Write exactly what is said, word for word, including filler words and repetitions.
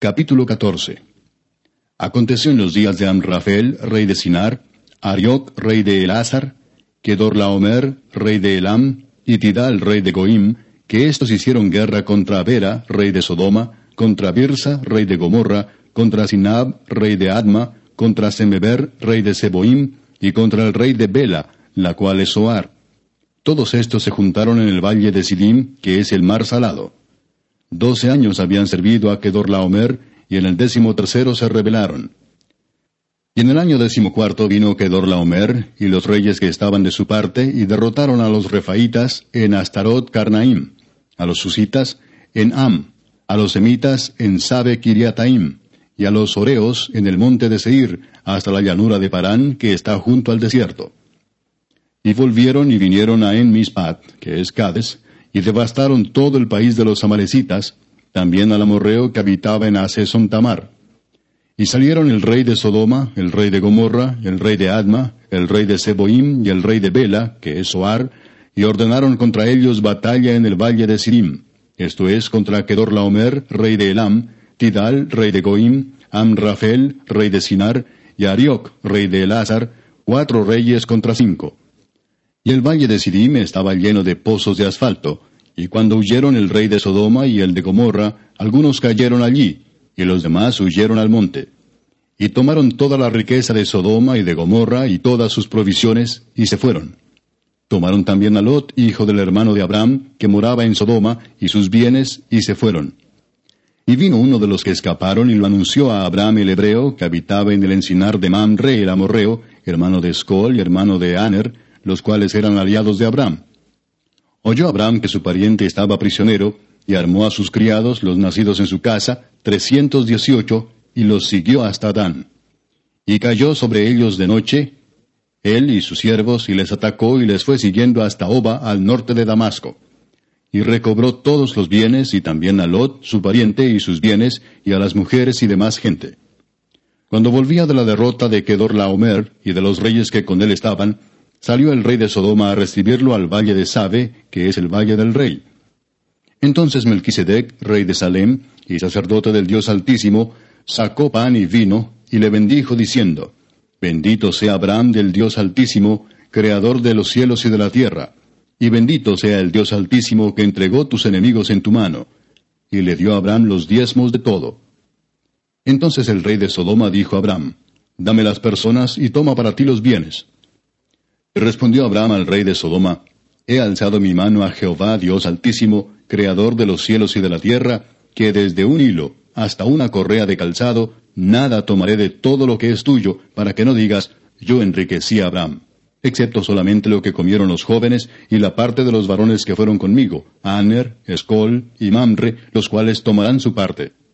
Capítulo catorce. Aconteció en los días de Amrafel, rey de Sinar, Arioc, rey de Elazar, Kedorlaomer, rey de Elam, y Tidal, rey de Goim, que éstos hicieron guerra contra Bera, rey de Sodoma, contra Birsa, rey de Gomorra, contra Sinab, rey de Adma, contra Semeber, rey de Seboim, y contra el rey de Bela, la cual es Zoar. Todos estos se juntaron en el valle de Sidim, que es el mar salado. Doce años habían servido a Kedorlaomer, y en el décimo tercero se rebelaron. Y en el año decimocuarto vino Kedorlaomer, y los reyes que estaban de su parte, y derrotaron a los refaitas en Astarot Carnaim, a los susitas en Am, a los semitas en Sabe Kiriataim, y a los oreos en el monte de Seir, hasta la llanura de Parán, que está junto al desierto. Y volvieron y vinieron a En Mispat, que es Cades, y devastaron todo el país de los amalecitas, también al amorreo que habitaba en Haseson Tamar. Y salieron el rey de Sodoma, el rey de Gomorra, el rey de Adma, el rey de Seboim y el rey de Bela, que es Zoar, y ordenaron contra ellos batalla en el valle de Sirim, esto es, contra Kedorlaomer, rey de Elam, Tidal, rey de Goim, Amrafel, rey de Sinar, y Arioc, rey de Elazar, cuatro reyes contra cinco. Y el valle de Sidim estaba lleno de pozos de asfalto, y cuando huyeron el rey de Sodoma y el de Gomorra, algunos cayeron allí, y los demás huyeron al monte. Y tomaron toda la riqueza de Sodoma y de Gomorra y todas sus provisiones, y se fueron. Tomaron también a Lot, hijo del hermano de Abraham, que moraba en Sodoma, y sus bienes, y se fueron. Y vino uno de los que escaparon y lo anunció a Abraham el hebreo, que habitaba en el encinar de Mamre el amorreo, hermano de Escol y hermano de Aner, los cuales eran aliados de Abraham. Oyó Abraham que su pariente estaba prisionero, y armó a sus criados, los nacidos en su casa, trescientos dieciocho, y los siguió hasta Dan. Y cayó sobre ellos de noche, él y sus siervos, y les atacó y les fue siguiendo hasta Oba, al norte de Damasco. Y recobró todos los bienes, y también a Lot, su pariente, y sus bienes, y a las mujeres y demás gente. Cuando volvía de la derrota de Kedorlaomer, y de los reyes que con él estaban, salió el rey de Sodoma a recibirlo al valle de Sabe, que es el valle del rey. Entonces Melquisedec, rey de Salem, y sacerdote del Dios Altísimo, sacó pan y vino, y le bendijo diciendo, Bendito sea Abraham del Dios Altísimo, creador de los cielos y de la tierra, y bendito sea el Dios Altísimo que entregó tus enemigos en tu mano. Y le dio a Abraham los diezmos de todo. Entonces el rey de Sodoma dijo a Abraham, Dame las personas y toma para ti los bienes. Y respondió Abraham al rey de Sodoma, He alzado mi mano a Jehová, Dios Altísimo, creador de los cielos y de la tierra, que desde un hilo hasta una correa de calzado, nada tomaré de todo lo que es tuyo, para que no digas, yo enriquecí a Abraham, excepto solamente lo que comieron los jóvenes, y la parte de los varones que fueron conmigo, Aner, Escol y Mamre, los cuales tomarán su parte.